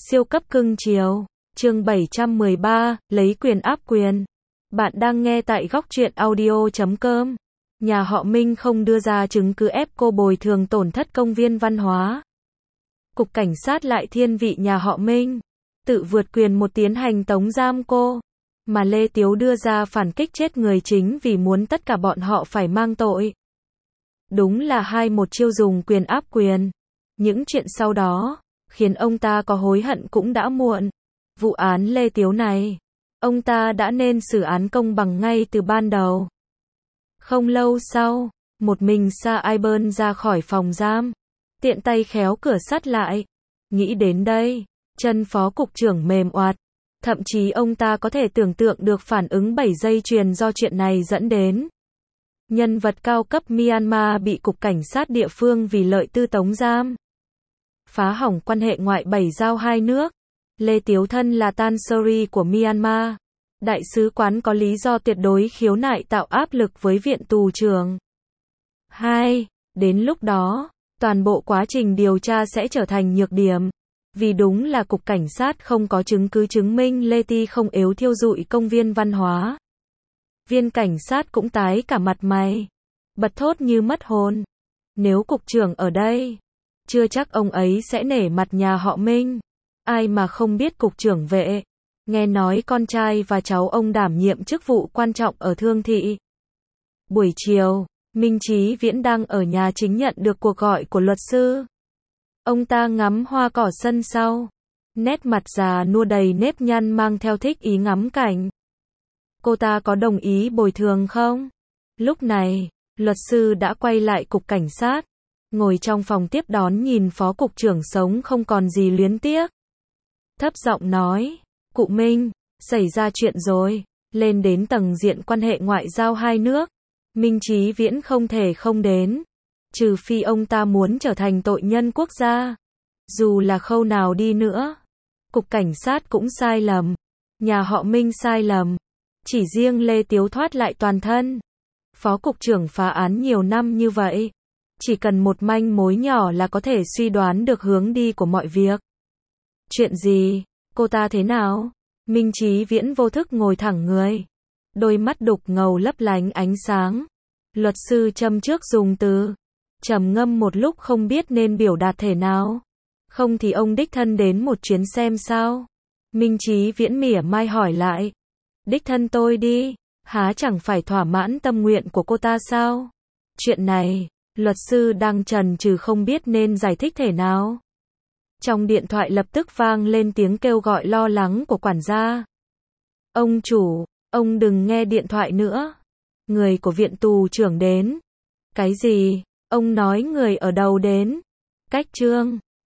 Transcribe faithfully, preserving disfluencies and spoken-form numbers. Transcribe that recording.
Siêu cấp cưng chiều. Chương bảy trăm mười ba, lấy quyền áp quyền. Bạn đang nghe tại góc truyện audio chấm com. Nhà họ Minh không đưa ra chứng cứ ép cô bồi thường tổn thất công viên văn hóa. Cục cảnh sát lại thiên vị nhà họ Minh, tự vượt quyền một tiến hành tống giam cô. Mà Lê Tiếu đưa ra phản kích chết người chính vì muốn tất cả bọn họ phải mang tội. Đúng là hai một chiêu dùng quyền áp quyền. Những chuyện sau đó khiến ông ta có hối hận cũng đã muộn. Vụ án Lê Tiếu này, ông ta đã nên xử án công bằng ngay từ ban đầu. Không lâu sau, một mình Sa Aiburn ra khỏi phòng giam, tiện tay khéo cửa sắt lại. Nghĩ đến đây, chân phó cục trưởng mềm oạt. Thậm chí ông ta có thể tưởng tượng được phản ứng bảy dây chuyền do chuyện này dẫn đến. Nhân vật cao cấp Myanmar bị cục cảnh sát địa phương vì lợi tư tống giam. Phá hỏng quan hệ ngoại bảy giao hai nước. Lê Tiếu thân là Tan Sri của Myanmar. Đại sứ quán có lý do tuyệt đối khiếu nại tạo áp lực với viện tù trưởng. hai. Đến lúc đó, toàn bộ quá trình điều tra sẽ trở thành nhược điểm. Vì đúng là cục cảnh sát không có chứng cứ chứng minh Lê Ti không yếu thiêu rụi công viên văn hóa. Viên cảnh sát cũng tái cả mặt mày, bật thốt như mất hồn. Nếu cục trưởng ở đây, chưa chắc ông ấy sẽ nể mặt nhà họ Minh. Ai mà không biết cục trưởng Vệ, nghe nói con trai và cháu ông đảm nhiệm chức vụ quan trọng ở Thương thị. Buổi chiều, Minh Chí Viễn đang ở nhà chính nhận được cuộc gọi của luật sư. Ông ta ngắm hoa cỏ sân sau, nét mặt già nua đầy nếp nhăn mang theo thích ý ngắm cảnh. Cô ta có đồng ý bồi thường không? Lúc này, luật sư đã quay lại cục cảnh sát, ngồi trong phòng tiếp đón nhìn phó cục trưởng sống không còn gì luyến tiếc. Thấp giọng nói, cụ Minh, xảy ra chuyện rồi, lên đến tầng diện quan hệ ngoại giao hai nước. Minh Chí Viễn không thể không đến, trừ phi ông ta muốn trở thành tội nhân quốc gia. Dù là khâu nào đi nữa, cục cảnh sát cũng sai lầm, nhà họ Minh sai lầm. Chỉ riêng Lê Tiếu thoát lại toàn thân. Phó cục trưởng phá án nhiều năm như vậy, chỉ cần một manh mối nhỏ là có thể suy đoán được hướng đi của mọi việc. Chuyện gì? Cô ta thế nào? Minh Chí Viễn vô thức ngồi thẳng người, đôi mắt đục ngầu lấp lánh ánh sáng. Luật sư châm trước dùng từ, trầm ngâm một lúc không biết nên biểu đạt thế nào. Không thì ông đích thân đến một chuyến xem sao? Minh Chí Viễn mỉa mai hỏi lại. Đích thân tôi đi, há chẳng phải thỏa mãn tâm nguyện của cô ta sao? Chuyện này, luật sư đang chần chừ không biết nên giải thích thế nào. Trong điện thoại lập tức vang lên tiếng kêu gọi lo lắng của quản gia. Ông chủ, ông đừng nghe điện thoại nữa. Người của viện tù trưởng đến. Cái gì? Ông nói người ở đâu đến? Cách Trương.